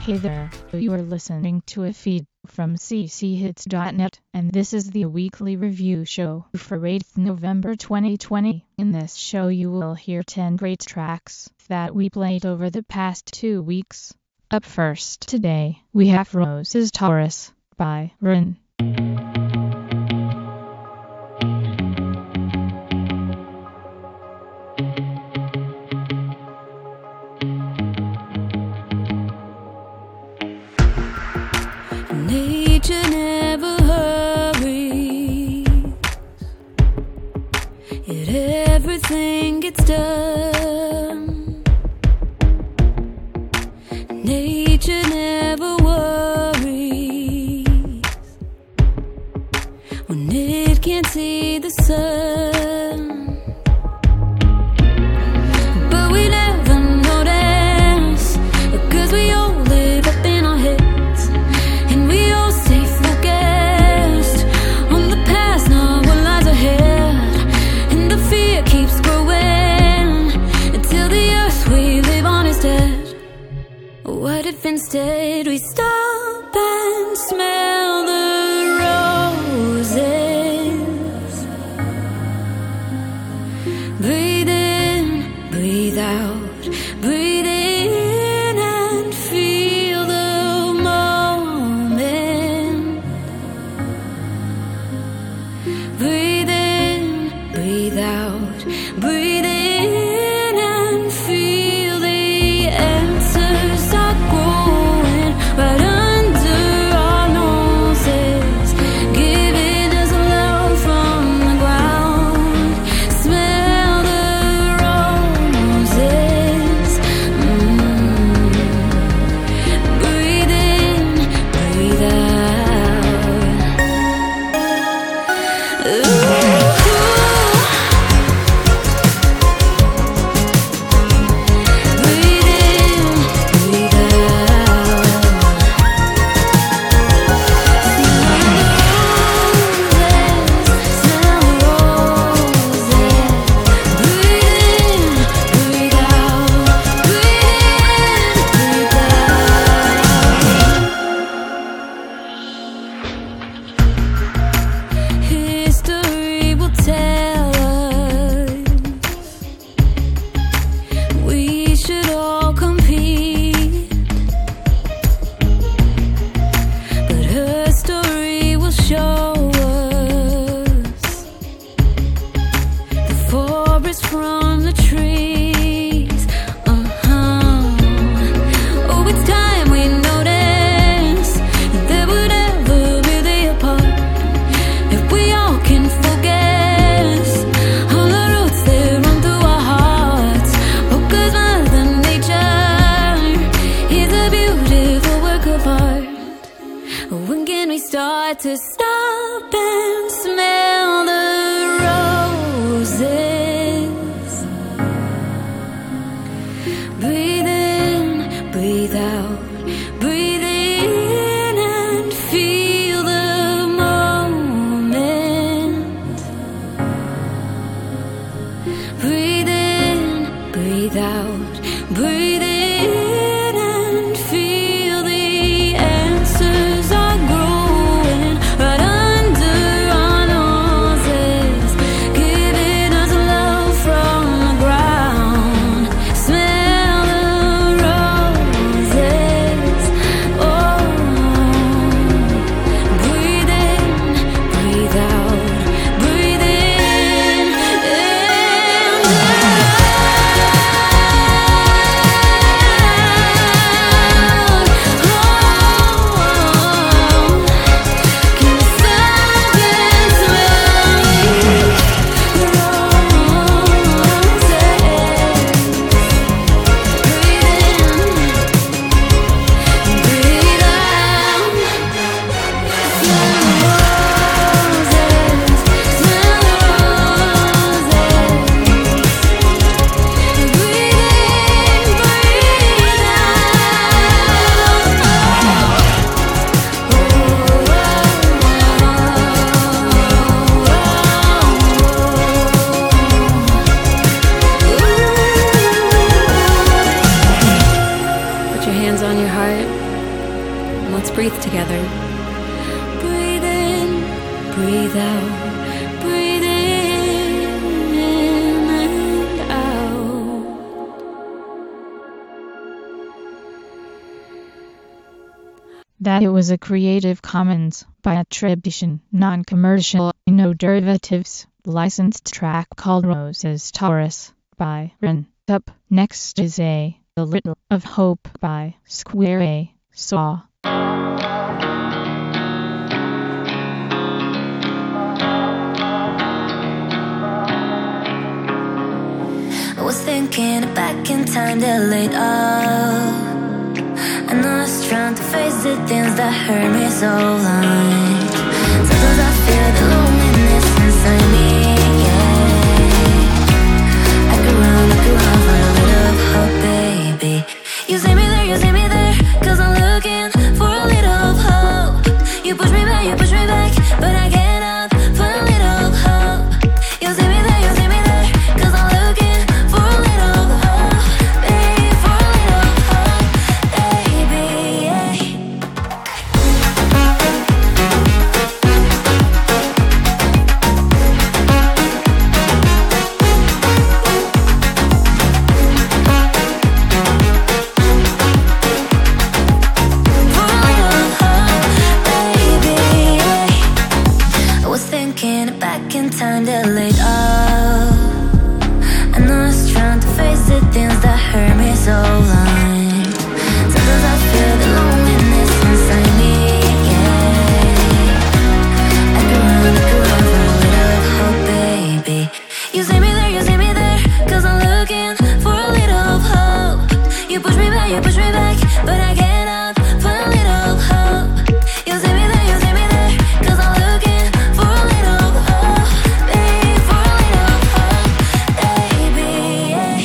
Hey there, you are listening to a feed from cchits.net, and this is the weekly review show for 8th November 2020. In this show you will hear 10 great tracks that we played over the past 2 weeks. Up first today, we have Rose's Taurus by Rin. Nature never hurries, yet everything gets done. Nature never worries when it can't see the sun. But we never notice, because we all live up in our heads. We all stay focused on the past, not what lies ahead. And the fear keeps growing until the earth we live on is dead. What if instead we stop and smell the roses? Breathe in, breathe out, breathe in and feel the moment. Breathe in, breathe out, breathe in and feel the answers are growing right under our noses, giving us love from the ground. Smell the roses. Breathe in, breathe out. Breathe in, breathe out. Smell the roses. Breathe in, breathe out. Breathe in, breathe out. History will tell us we should all compete, but her story will show us the forest from the trees. Oh, it's time we notice that we're never really apart. If we all can focus on the roots that run through our hearts. Oh, 'cause Mother Nature is a beautiful work of art. When can we start to stop and smell the roses? Breathe in, breathe out, breathe in and feel the moment. Breathe in, breathe out, breathe in and feel the answers are growing right under our noses, giving us love from the ground. Smell the roses. Oh, breathe in, breathe out, breathe in and out. breathe together. Breathe in, breathe out, breathe in and out. That it was a Creative Commons by attribution, non-commercial, no derivatives, licensed track called Roses Taurus by Ren. Up next is A Little of Hope by Square A Saw. I was thinking back in time, delayed up. And I was trying to face the things that hurt me so long. Sometimes I feel the loneliness inside me, yeah. I could run for a little hope, baby. You see me there, cause I'm looking for a little hope. You push me back, but I get up for a little hope. You see me there, cause I'm looking for a little hope, baby, for a little hope, baby, yeah. Back in time, delayed up. And I was trying to face the things that hurt me so long. Sometimes I feel the loneliness inside me, yeah. I could run for a little hope, baby. You see me there, cause I'm looking for a little hope. You push me back, but I get up for a little hope. You see me there, cause I'm looking for a little hope, baby, for a little hope, baby, yeah.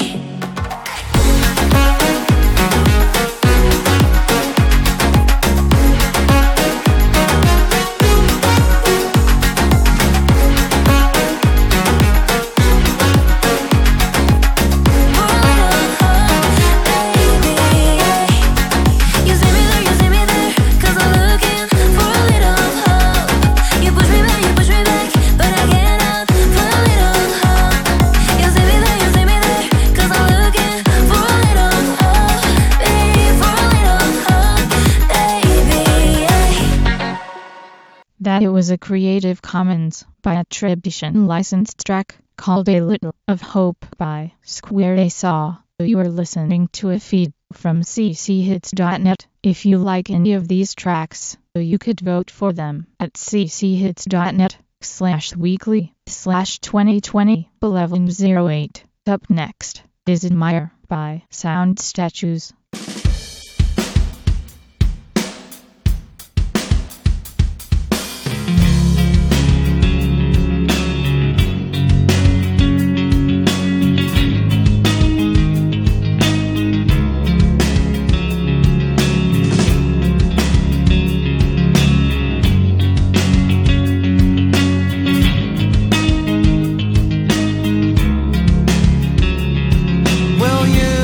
That it was a Creative Commons by attribution licensed track called A Little of Hope by Square A Saw. You are listening to a feed from cchits.net. If you like any of these tracks, you could vote for them at cchits.net/weekly/2020-1108. Up next is Admire by Sound Statues. Well, you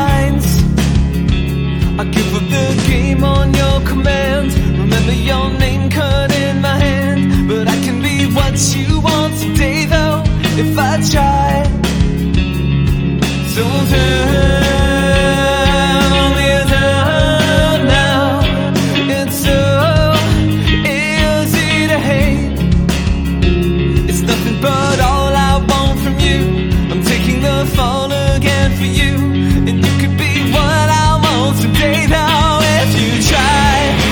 I give up the game on your command. Remember your name. I try. Don't tell me down now. It's so easy to hate. It's nothing but all I want from you. I'm taking the fall again for you, and you could be what I want someday now if you try.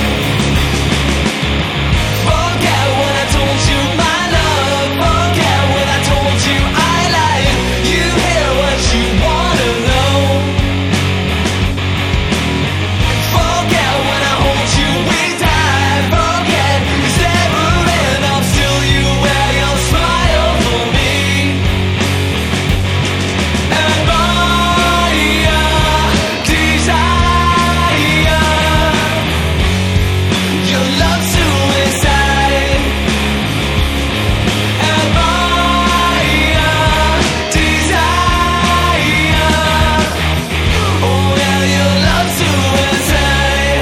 Forget what I told you, my love. Forget what I told you, I lied. You hear what you wanna know. Forget when I hold you, we die. Forget it's never enough till you wear your smile for me. And my desire, your love suicide. And my desire, oh yeah, your love suicide.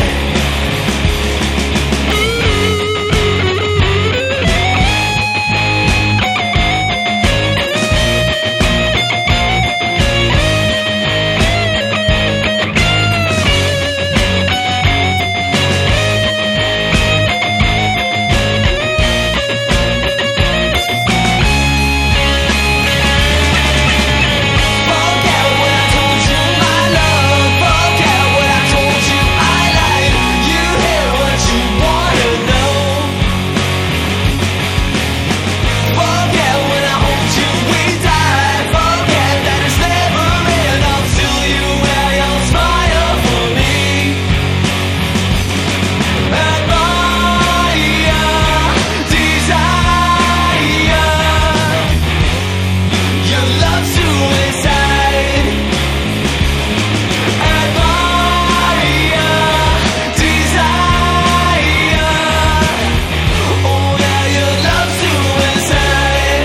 Forget what I told you, my love. Forget what I told you, I lied. You hear what you wanna know. Forget when I hold you, we die. Forget that it's never enough till you wear your smile for me. And my desire, your love suicide. And my desire, oh yeah, your love suicide.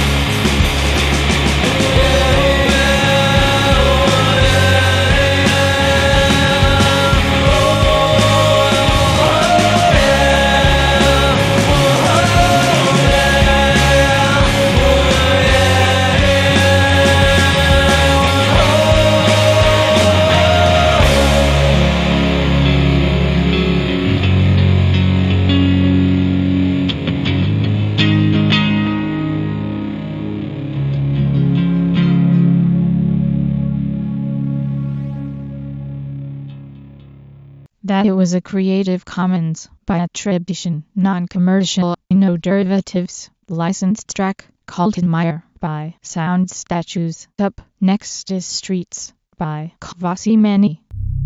That it was a Creative Commons by attribution, non-commercial, no derivatives, licensed track called Admire by Sound Statues. Up next is Streets by Kvasi Mani.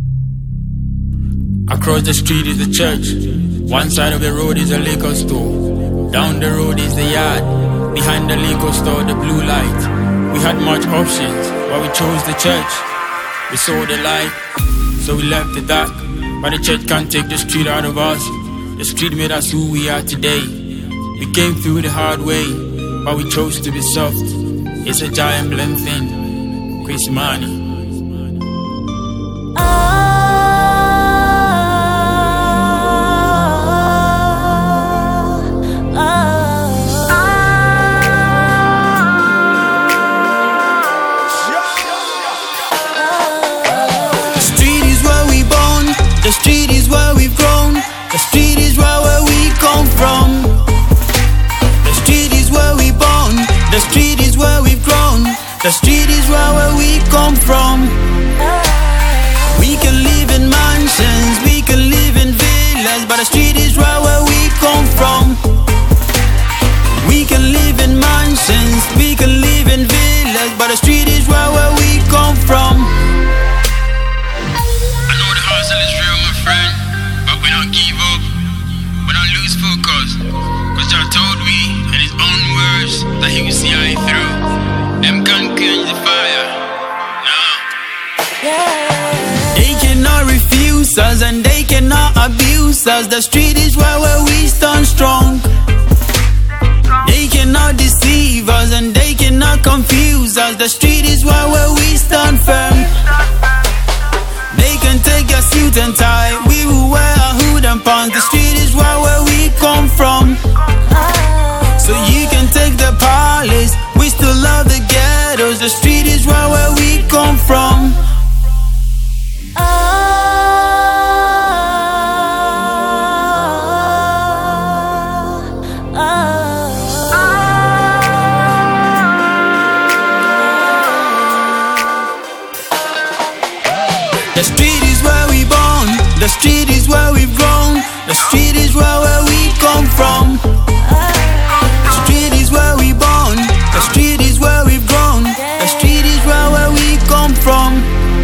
Across the street is the church. One side of the road is a liquor store. Down the road is the yard. Behind the liquor store, the blue light. We had much options, but we chose the church. We saw the light, so we left the dark. But the church can't take the street out of us. The street made us who we are today. We came through the hard way, but we chose to be soft. It's a giant blend thing. Chris Money. The street is where we've grown. The street is where we come from. The street is where we born. The street is where we've grown. The street is where we come from. We can live in mansions, we can live in villas, but the street is where we come from. We can live in mansions, we can live in villas, but the street is where we come from. Give up, but don't lose focus. Cause Jah told me in his own words that he will see I through. Them can't quench the fire. No. They cannot refuse us and they cannot abuse us. The street is where we stand strong. They cannot deceive us and they cannot confuse us. The street is where we stand firm. They can take your suit and tie, we will wear a hood and pants. The street is where we come from. So you can take the palace, we still love the The street is where we born, the street is where we've grown, the street is where we come from. The street is where we born, the street is where we've grown, the street is where we come from.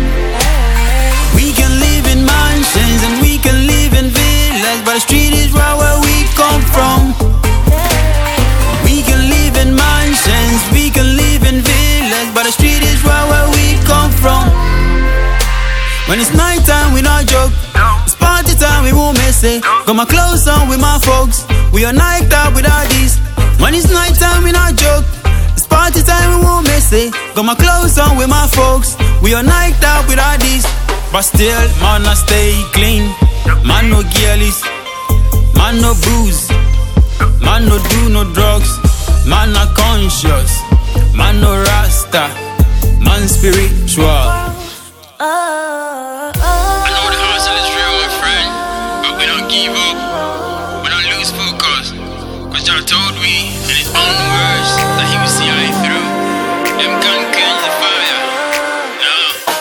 We can live in mansions and we can live in villas, but the street is where we come from. We can live in mansions, we can live in villas, but the street is where we come from. When it's night time, we not joke. It's party time, we won't miss it. Got my clothes on with my folks. We are niked up with our D's. When it's night time, we not joke. It's party time, we won't miss it. Got my clothes on with my folks. We are niked up with our D's. But still, man, I stay clean. Man, no girlies. Man, no booze. Man, no do no drugs. Man, not conscious. Man, no rasta. Man, spiritual. I know the hustle is real, my friend, but we don't give up, we don't lose focus, cause Jah told me in his own words that he will see I through. Them can quench the fire, no.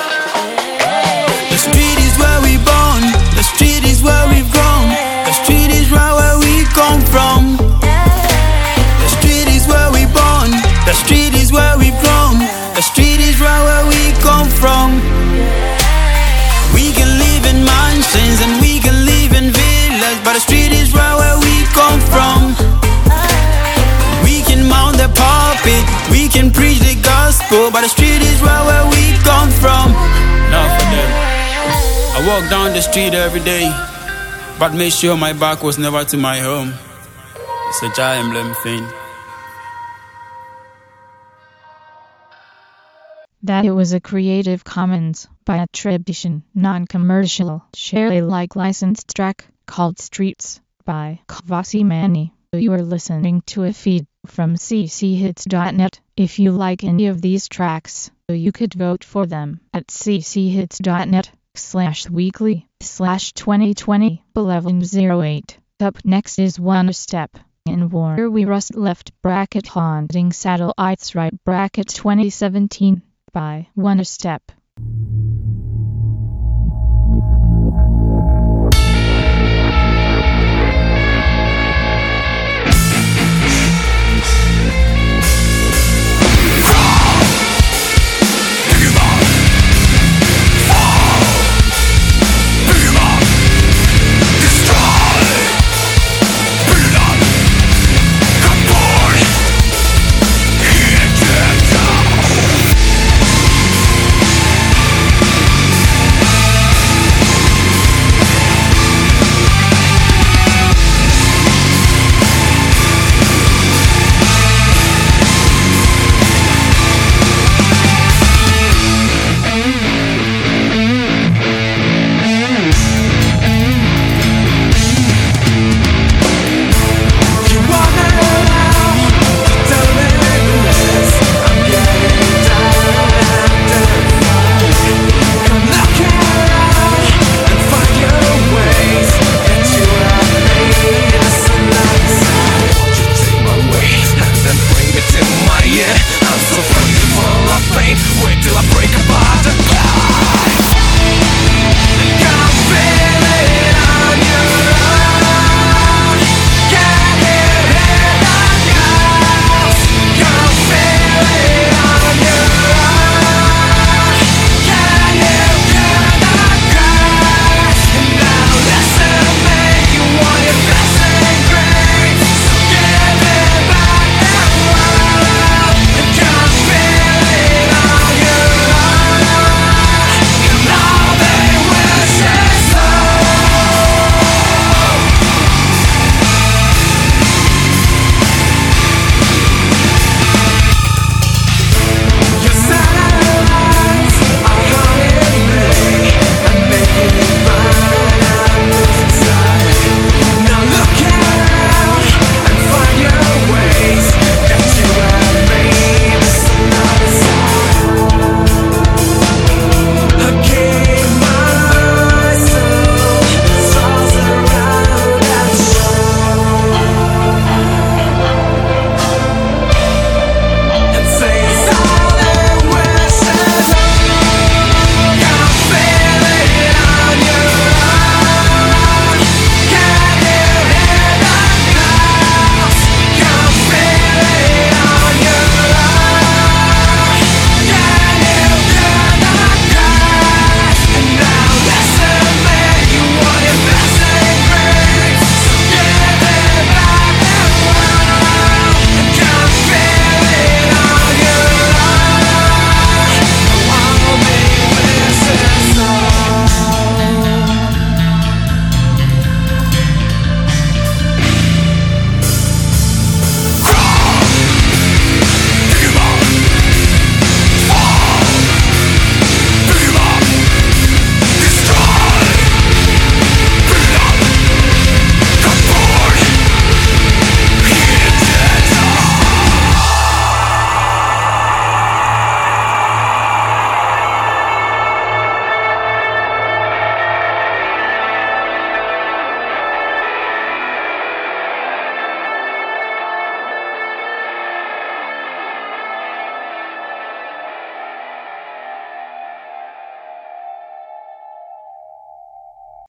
The street is where we born, the street is where we've grown, the street is where we come from. The street is where we born, the street is where we've grown, the street is where we come from. We can live in mansions and we can live in villas, but the street is where we come from. We can mount the pulpit, we can preach the gospel, but the street is where we come from. Not for them. I walk down the street every day, but make sure my back was never to my home. It's a Jah emblem thing. That it was a Creative Commons by attribution, non-commercial, share Alike licensed track called Streets by Kvasi Mani. You are listening to a feed from cchits.net. If you like any of these tracks, you could vote for them at cchits.net/weekly/2020-1108. Up next is One Step in War We Rust Left Haunting Satellites Right 2017 by One Step.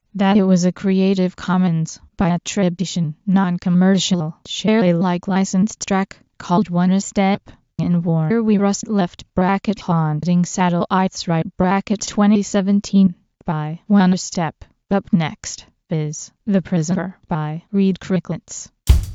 that it was a Creative Commons by attribution, non-commercial, share Alike licensed track called One Step. In War We Rust left bracket Haunting Satellites right bracket 2017 by One Step. Up next is The Prisoner by Reed Cricklets.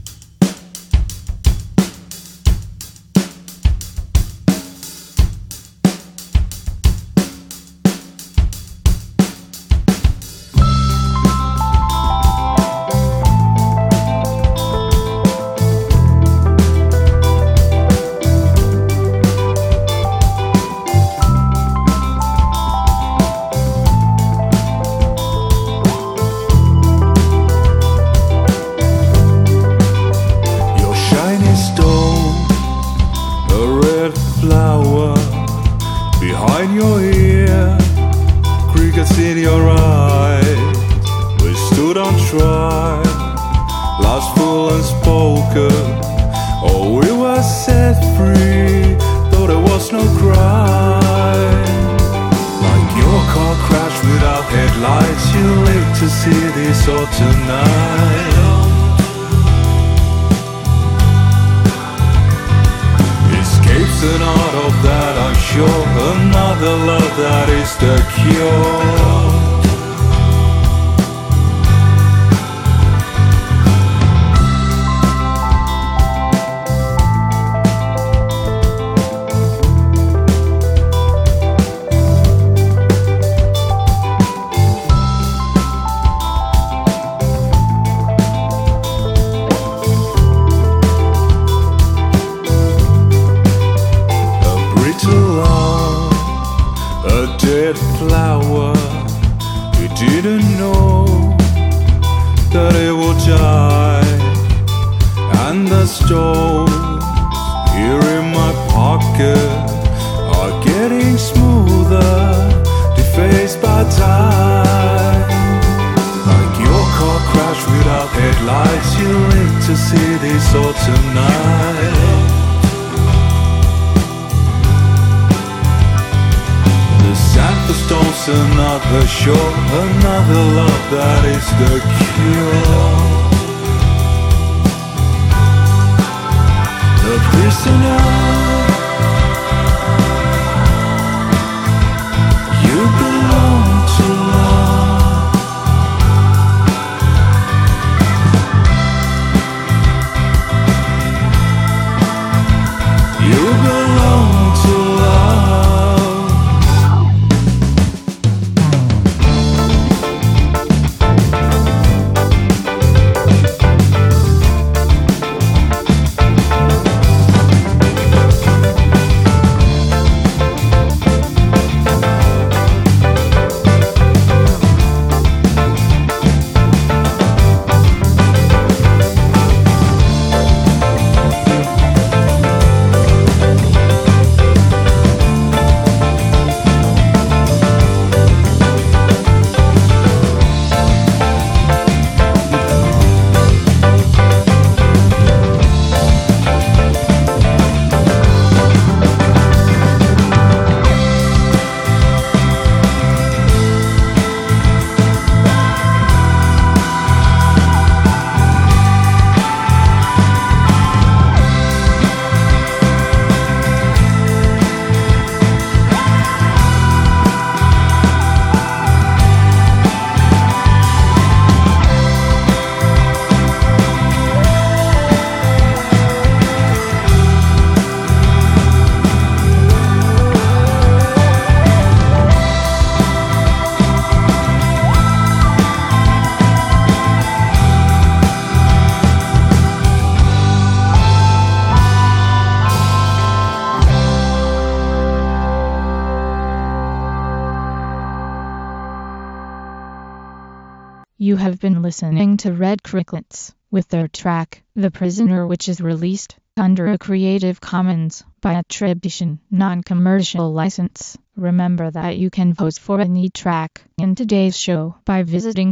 You have been listening to Red Cricklets with their track, The Prisoner, which is released under a Creative Commons by attribution, non-commercial license. Remember that you can vote for any track in today's show by visiting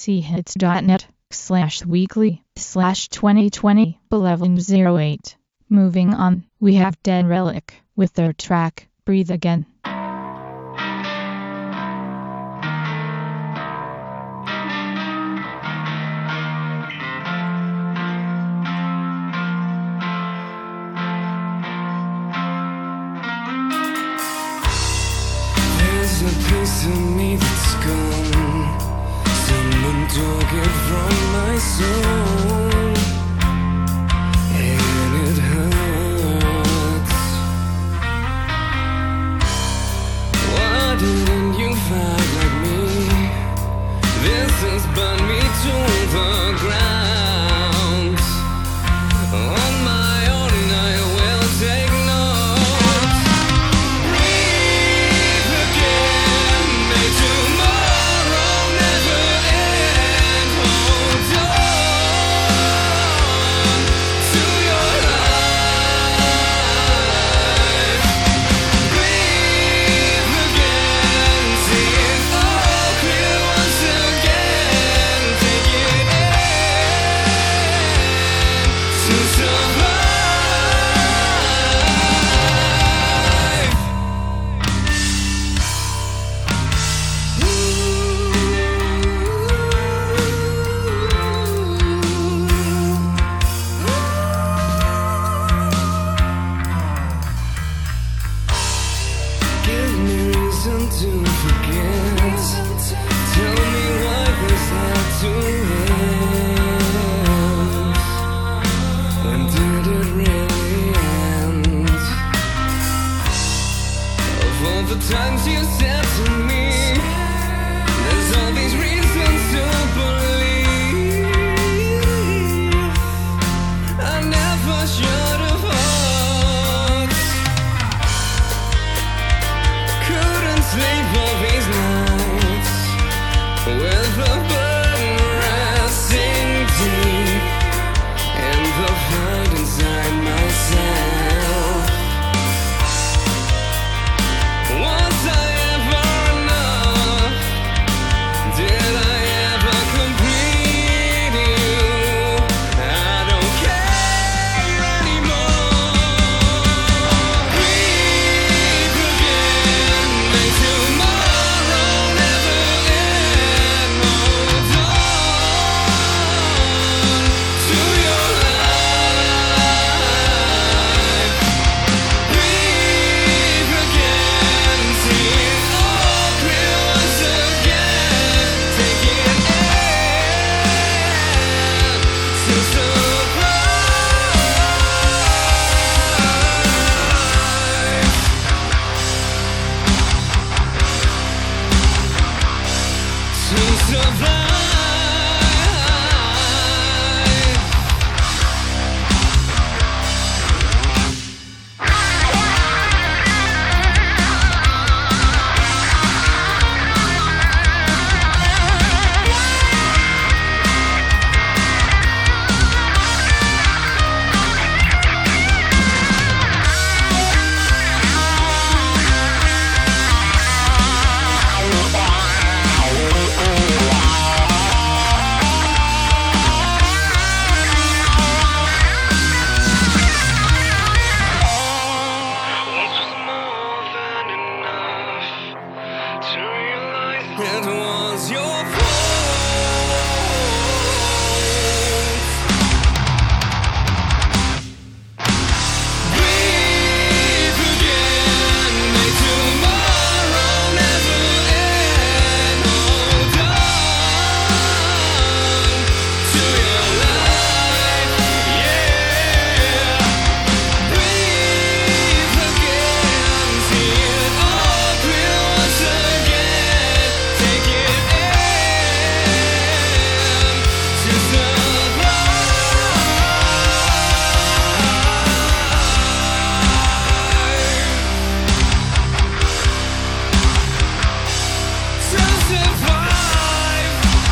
cchits.net/weekly/2020-1108. Moving on, we have Dead Relic with their track, Breathe Again. a piece of me that's gone. Someone took it from my soul, and it hurts. Why didn't you fight like me? This has burned me to the ground. On my own I will take notes. Breathe again, may tomorrow never end. Hold on to your life. Breathe again, see it all clear once again. Take it in to survive. Give me reason to forget. Tell me why this had to end. When did it really end? Of all the times you said to me, there's all these reasons to believe I never should have hoped. Couldn't sleep all these nights with the burden resting deep in the fight inside myself. Was I ever enough? Did I ever complete you? I don't care anymore. Breathe again, may tomorrow never end. Hold on to your life. Breathe again, see it all clear once again. Take it in to survive. It was your fault. Breathe again, may tomorrow never end. Hold on to your life, yeah. Breathe again, see it all clear once again. Take it in to survive. To survive.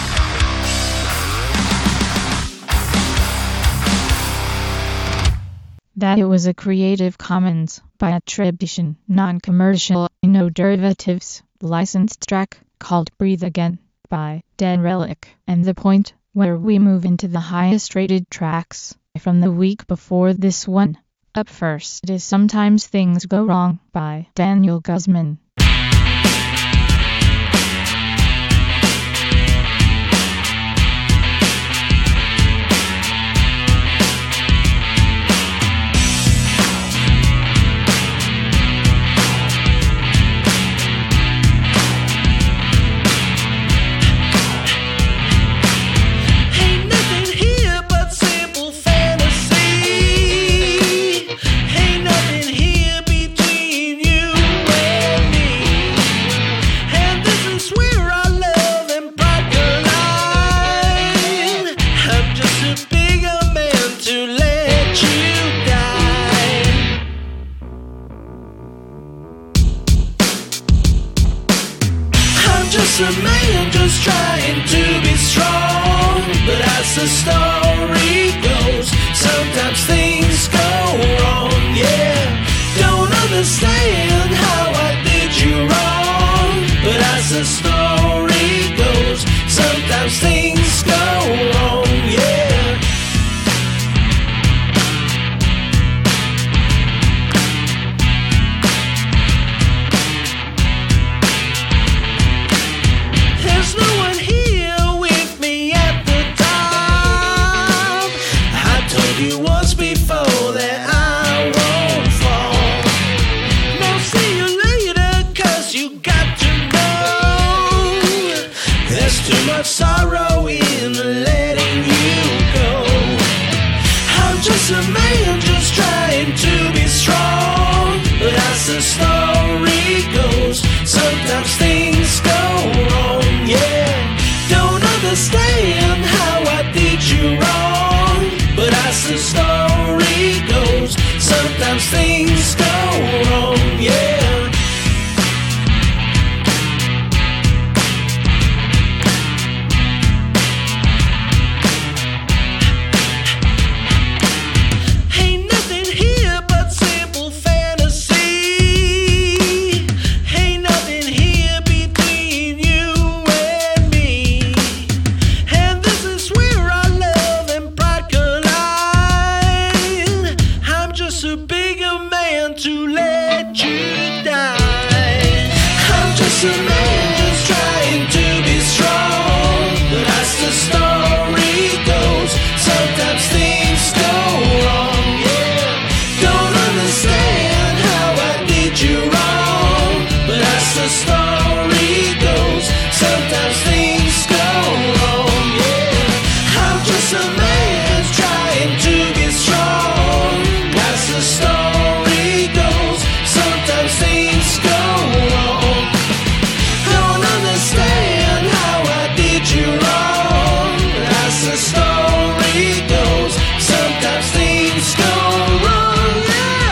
That it was a Creative Commons by attribution, non-commercial, no derivatives, licensed track called Breathe Again by Dead Relic. And the point where we move into the highest rated tracks from the week before this one. Up first is Sometimes Things Go Wrong by Daniel Guzman. just a man just trying to be strong. But as the story goes, sometimes things go wrong, yeah. Don't understand how I did you wrong. But as the story goes, sometimes things go wrong, yeah. There's no one here with me at the top. I told you once before that I won't fall. Now see you later, 'cause you got to know there's too much sorrow in letting you go. I'm just a man just trying to be strong. But as the story goes, sometimes things go wrong, yeah. Don't understand how I did you wrong. But as the story goes, sometimes things go wrong, yeah. Ain't nothing here but simple fantasy. Ain't nothing here between you and me. And this is where our love and pride collide. I'm just a bigger man to let you die. I'm just a man just trying to be strong. But as the story goes, sometimes things go wrong, yeah. Don't understand how I did you wrong. But as the story goes, sometimes things go wrong, yeah. I'm just a man trying to be strong. As the story goes, sometimes things go wrong. Don't understand how I did you wrong. As the story goes, sometimes things go wrong, yeah.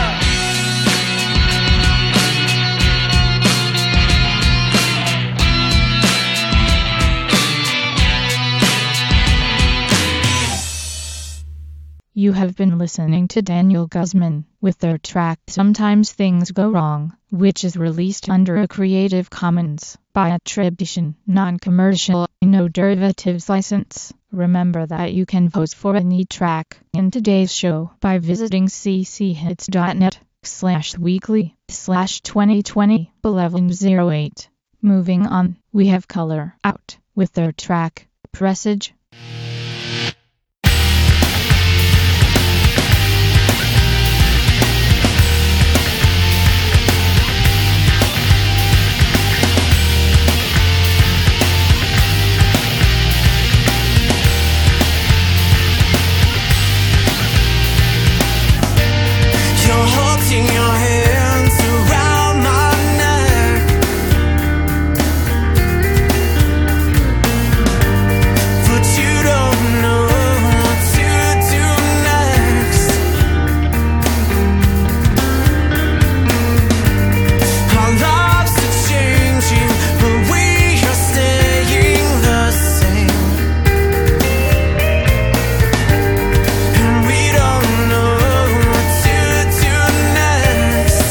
You have been listening to Daniel Guzman with their track Sometimes Things Go Wrong, which is released under a Creative Commons by attribution, non-commercial, no derivatives license. Remember that you can vote for any track in today's show by visiting cchits.net/weekly/2020-1108. Moving on, we have Color Out with their track Presage. You're holding your hands around my neck, but you don't know what to do next. Our lives are changing, but we are staying the same. And we don't know what to do next.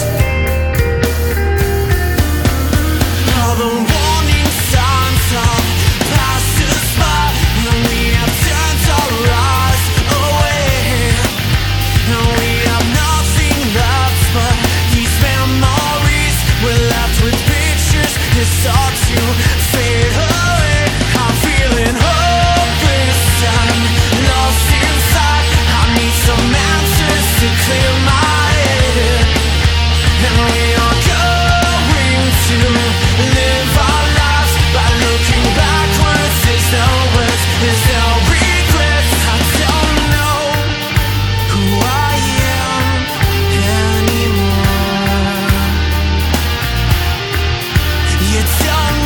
All the warning signs have passed us by, and we have turned our eyes away. And we have nothing left but these memories. We're left with pictures that start to fade away. I'm feeling hopeless and lost inside. I need some answers to clear my head. And we are going to live our lives by looking backwards. There's no words, there's no regrets. I don't know who I am anymore. You don't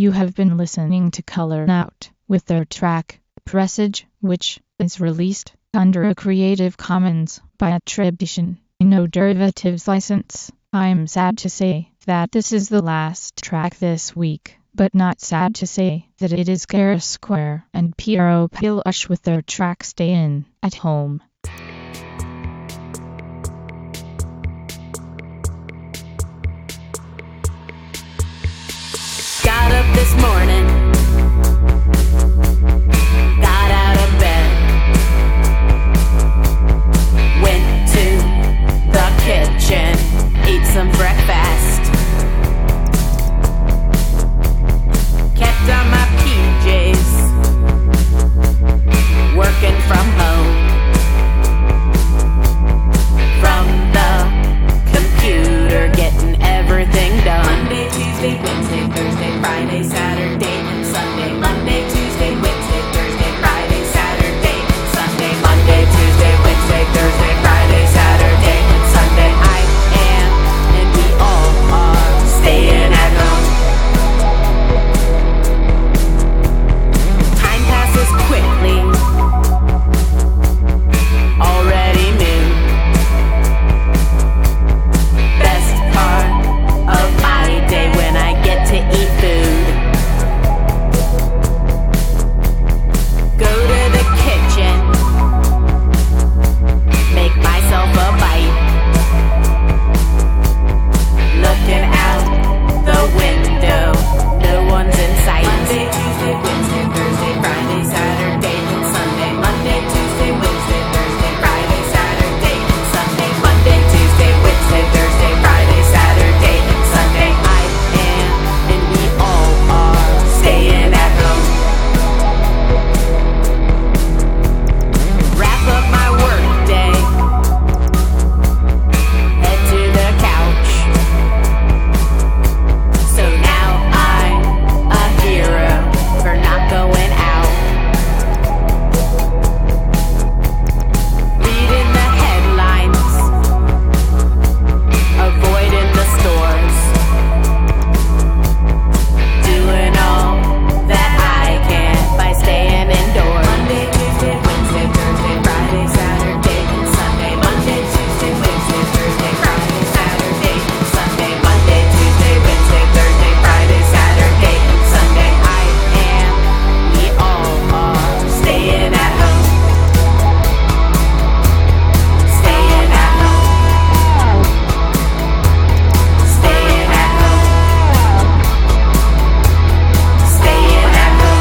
You have been listening to Color Out with their track, Presage, which is released under a Creative Commons by Attribution, no derivatives license. I'm sad to say that this is the last track this week, but not sad to say that it is Kara Square and Piero Pilush with their track Stayin' at Home. Got up this morning, got out of bed, went to the kitchen, ate some breakfast, kept on my PJs, working from home, from the computer, getting everything done. Monday, Tuesday, Wednesday, Thursday, Friday, Saturday, and Sunday. Monday, Tuesday, Wednesday, Thursday, Friday, Saturday, and Sunday. Monday, Tuesday, Wednesday, Thursday, Friday, Saturday, and Sunday. I am, and we all are, staying at home. Time passes quickly. Already noon. Best part of my day when I get to eat food. Go to the kitchen, make myself a bite. Looking out the window, no one's in sight. Monday, Tuesday, Wednesday, Thursday, Friday, Saturday, and Sunday. Monday, Tuesday, Wednesday, Thursday, Friday, Saturday, and Sunday. Monday, Tuesday, Wednesday, Thursday, Friday, Saturday, and Sunday. I am, and we all are, staying at home. Wrap up my work day, head to the couch. So now I'm a hero for not going out. Reading the headlines, avoiding the stores, doing all that I can by staying indoors. Monday, Tuesday, Wednesday, Thursday, Friday, Saturday, and Sunday. Monday, Tuesday, Wednesday, Thursday, Friday, Saturday, and Sunday. Monday, Tuesday, Wednesday, Thursday, Friday, Saturday, and Sunday. I am, we all are, staying at home. Staying at home. Staying at home. Staying at home.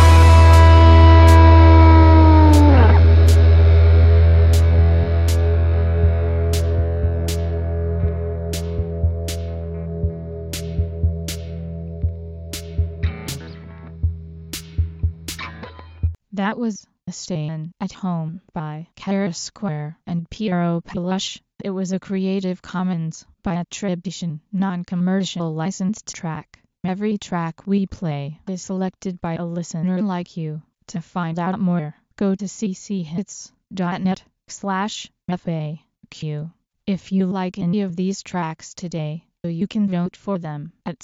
That was Stayin' at Home by Kara Square and Piero Pilush. It was a Creative Commons by Attribution, non-commercial licensed track. Every track we play is selected by a listener like you. To find out more, go to cchits.net/FAQ. If you like any of these tracks today, you can vote for them at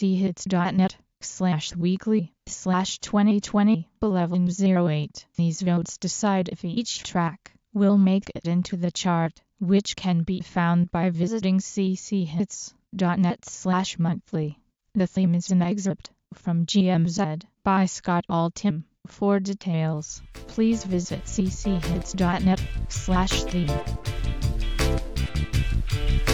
cchits.net/weekly/2020-1108. These votes decide if each track will make it into the chart, which can be found by visiting cchits.net/monthly. The theme is an excerpt from GMZ by Scott Altham. For details, please visit cchits.net/theme.